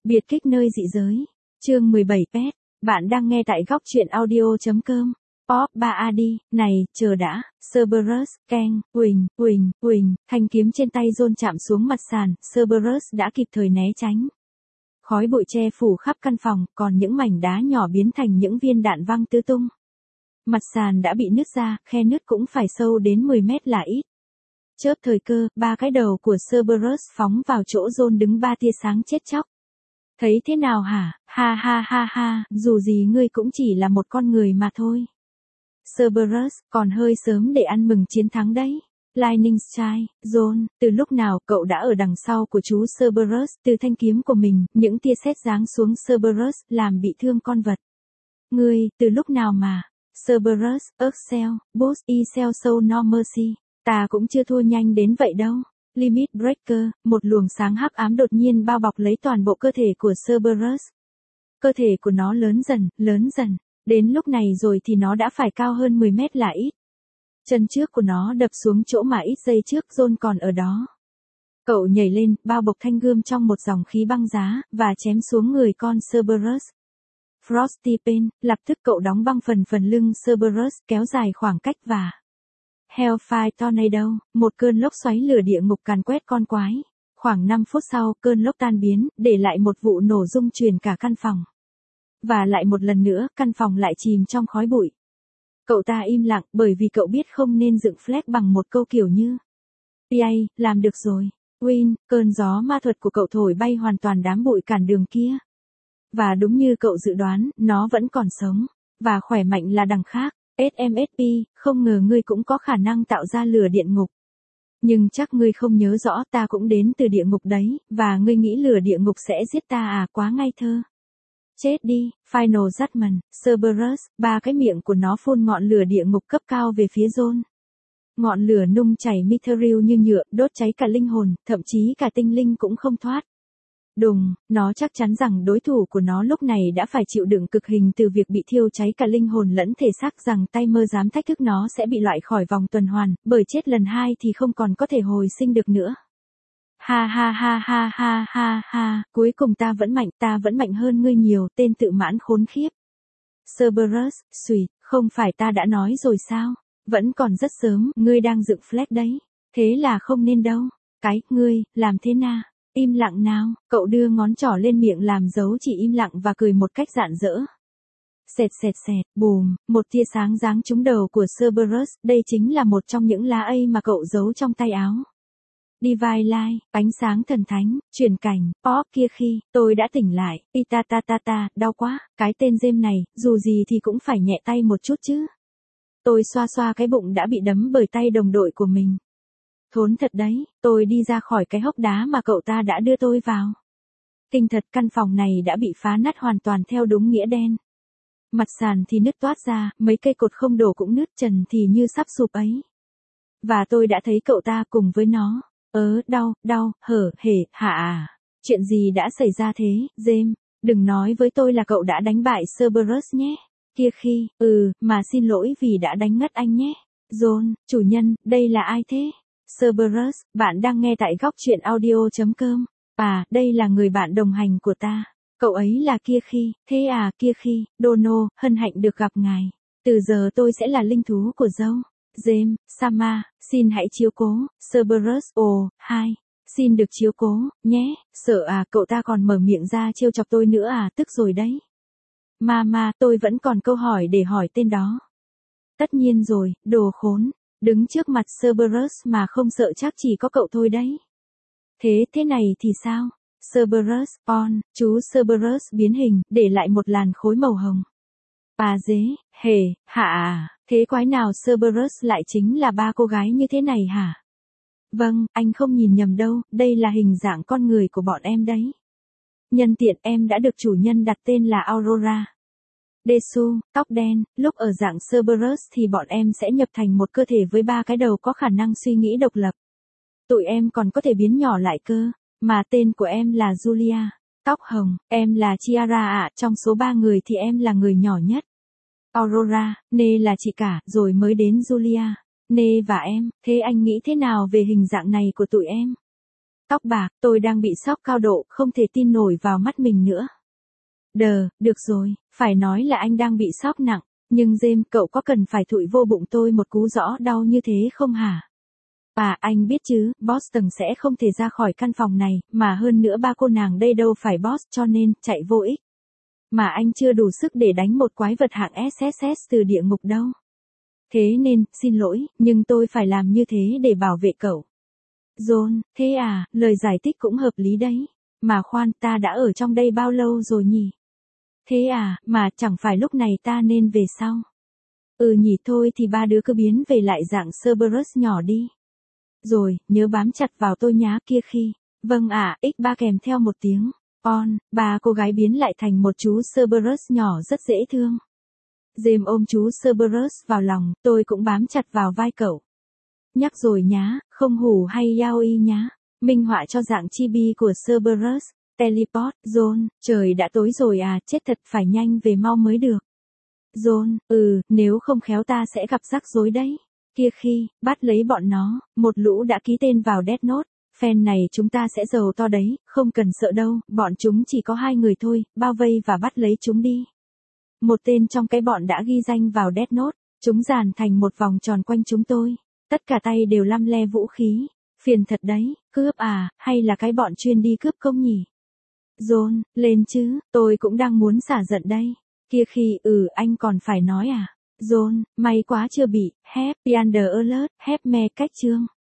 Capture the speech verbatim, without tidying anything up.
Biệt kích nơi dị giới. Chương mười bảy Pet. Bạn đang nghe tại góc truyện audio.com. Pop ba a đi, này, chờ đã, Cerberus, keng, huỳnh, huỳnh, huỳnh, thanh kiếm trên tay John chạm xuống mặt sàn, Cerberus đã kịp thời né tránh. Khói bụi che phủ khắp căn phòng, còn những mảnh đá nhỏ biến thành những viên đạn văng tứ tung. Mặt sàn đã bị nứt ra, khe nứt cũng phải sâu đến mười mét là ít. Chớp thời cơ, ba cái đầu của Cerberus phóng vào chỗ John đứng, ba tia sáng chết chóc. Thấy thế nào hả, ha ha ha ha, dù gì ngươi cũng chỉ là một con người mà thôi. Cerberus, còn hơi sớm để ăn mừng chiến thắng đấy. Lightning Strike, John, từ lúc nào cậu đã ở đằng sau của chú Cerberus, từ thanh kiếm của mình, những tia sét giáng xuống Cerberus, làm bị thương con vật. Ngươi, từ lúc nào mà, Cerberus, Excel, Boss, Excel So No Mercy, ta cũng chưa thua nhanh đến vậy đâu. Limit Breaker, một luồng sáng hắc ám đột nhiên bao bọc lấy toàn bộ cơ thể của Cerberus. Cơ thể của nó lớn dần, lớn dần, đến lúc này rồi thì nó đã phải cao hơn mười mét là ít. Chân trước của nó đập xuống chỗ mà ít giây trước John còn ở đó. Cậu nhảy lên, bao bọc thanh gươm trong một dòng khí băng giá, và chém xuống người con Cerberus. Frosty Pain, lập tức cậu đóng băng phần phần lưng Cerberus, kéo dài khoảng cách và... Hellfire Tornado, một cơn lốc xoáy lửa địa ngục càn quét con quái. Khoảng năm phút sau, cơn lốc tan biến, để lại một vụ nổ rung truyền cả căn phòng. Và lại một lần nữa, căn phòng lại chìm trong khói bụi. Cậu ta im lặng, bởi vì cậu biết không nên dựng flag bằng một câu kiểu như pê a, làm được rồi. Win, cơn gió ma thuật của cậu thổi bay hoàn toàn đám bụi cản đường kia. Và đúng như cậu dự đoán, nó vẫn còn sống. Và khỏe mạnh là đằng khác. ét em ét pê, không ngờ ngươi cũng có khả năng tạo ra lửa địa ngục. Nhưng chắc ngươi không nhớ rõ, ta cũng đến từ địa ngục đấy, và ngươi nghĩ lửa địa ngục sẽ giết ta à, quá ngây thơ. Chết đi, Final Judgment, Cerberus, ba cái miệng của nó phun ngọn lửa địa ngục cấp cao về phía John. Ngọn lửa nung chảy mithril như nhựa, đốt cháy cả linh hồn, thậm chí cả tinh linh cũng không thoát. Đùng, nó chắc chắn rằng đối thủ của nó lúc này đã phải chịu đựng cực hình từ việc bị thiêu cháy cả linh hồn lẫn thể xác, rằng tay mơ dám thách thức nó sẽ bị loại khỏi vòng tuần hoàn, bởi chết lần hai thì không còn có thể hồi sinh được nữa. Ha ha ha ha ha ha ha, cuối cùng ta vẫn mạnh, ta vẫn mạnh hơn ngươi nhiều, tên tự mãn khốn khiếp. Cerberus, xùi, không phải ta đã nói rồi sao, vẫn còn rất sớm, ngươi đang dựng flag đấy, thế là không nên đâu, cái, ngươi, làm thế nào? Im lặng nào, cậu đưa ngón trỏ lên miệng làm dấu chỉ im lặng và cười một cách rạng rỡ. Xẹt xẹt xẹt, bùm, một tia sáng giáng trúng đầu của Cerberus, đây chính là một trong những lá A mà cậu giấu trong tay áo. Divine Light, ánh sáng thần thánh, chuyển cảnh, pop kia khi, tôi đã tỉnh lại, ita ta ta ta, đau quá, cái tên James này, dù gì thì cũng phải nhẹ tay một chút chứ. Tôi xoa xoa cái bụng đã bị đấm bởi tay đồng đội của mình. Thốn thật đấy, tôi đi ra khỏi cái hốc đá mà cậu ta đã đưa tôi vào. Kinh thật, căn phòng này đã bị phá nát hoàn toàn theo đúng nghĩa đen. Mặt sàn thì nứt toát ra, mấy cây cột không đổ cũng nứt, trần thì như sắp sụp ấy. Và tôi đã thấy cậu ta cùng với nó. Ớ, đau, đau, hở, hể, hả à. Chuyện gì đã xảy ra thế, James? Đừng nói với tôi là cậu đã đánh bại Cerberus nhé. Kia khi, ừ, mà xin lỗi vì đã đánh ngất anh nhé. John, chủ nhân, đây là ai thế? Cerberus, bạn đang nghe tại góc truyện audio.com. À, đây là người bạn đồng hành của ta. Cậu ấy là Kia khi, thế à, Kia khi, Dono, hân hạnh được gặp ngài. Từ giờ tôi sẽ là linh thú của dâu. James, Sama, xin hãy chiếu cố. Cerberus, ồ, hai, xin được chiếu cố, nhé. Sợ à, cậu ta còn mở miệng ra trêu chọc tôi nữa à, tức rồi đấy. Mama, tôi vẫn còn câu hỏi để hỏi tên đó. Tất nhiên rồi, đồ khốn. Đứng trước mặt Cerberus mà không sợ chắc chỉ có cậu thôi đấy. Thế thế này thì sao? Cerberus, on, chú Cerberus biến hình, để lại một làn khối màu hồng. À dế, hề, hả à, thế quái nào Cerberus lại chính là ba cô gái như thế này hả? Vâng, anh không nhìn nhầm đâu, đây là hình dạng con người của bọn em đấy. Nhân tiện em đã được chủ nhân đặt tên là Aurora. Desu, tóc đen, lúc ở dạng Cerberus thì bọn em sẽ nhập thành một cơ thể với ba cái đầu có khả năng suy nghĩ độc lập. Tụi em còn có thể biến nhỏ lại cơ, mà tên của em là Julia. Tóc hồng, em là Chiara ạ, trong số ba người thì em là người nhỏ nhất. Aurora, Nê là chị cả, rồi mới đến Julia. Nê và em, thế anh nghĩ thế nào về hình dạng này của tụi em? Tóc bạc, tôi đang bị sốc cao độ, không thể tin nổi vào mắt mình nữa. Đờ, được rồi, phải nói là anh đang bị sốc nặng, nhưng James, cậu có cần phải thụi vô bụng tôi một cú rõ đau như thế không hả? À, anh biết chứ, Boston sẽ không thể ra khỏi căn phòng này, mà hơn nữa ba cô nàng đây đâu phải boss, cho nên, chạy vô ích. Mà anh chưa đủ sức để đánh một quái vật hạng ét ét ét từ địa ngục đâu. Thế nên, xin lỗi, nhưng tôi phải làm như thế để bảo vệ cậu. John, thế à, lời giải thích cũng hợp lý đấy. Mà khoan, ta đã ở trong đây bao lâu rồi nhỉ? Thế à, mà chẳng phải lúc này ta nên về sau. Ừ nhỉ, thôi thì ba đứa cứ biến về lại dạng Cerberus nhỏ đi. Rồi, nhớ bám chặt vào tôi nhá kia khi. Vâng ạ, à, ích ba kèm theo một tiếng. On, ba cô gái biến lại thành một chú Cerberus nhỏ rất dễ thương. James ôm chú Cerberus vào lòng, tôi cũng bám chặt vào vai cậu. Nhắc rồi nhá, không hù hay yaoi nhá. Minh họa cho dạng chibi của Cerberus. Teleport, John, trời đã tối rồi à, chết thật, phải nhanh về mau mới được. John, ừ, nếu không khéo ta sẽ gặp rắc rối đấy. Kia khi, bắt lấy bọn nó, một lũ đã ký tên vào Death Note. Fan này chúng ta sẽ giàu to đấy, không cần sợ đâu, bọn chúng chỉ có hai người thôi, bao vây và bắt lấy chúng đi. Một tên trong cái bọn đã ghi danh vào Death Note, chúng dàn thành một vòng tròn quanh chúng tôi. Tất cả tay đều lăm le vũ khí. Phiền thật đấy, cướp à, hay là cái bọn chuyên đi cướp công nhỉ? John, lên chứ, tôi cũng đang muốn xả giận đây. Kia khi, ừ, anh còn phải nói à? John, may quá chưa bị, happy under alert, happy me cách chương.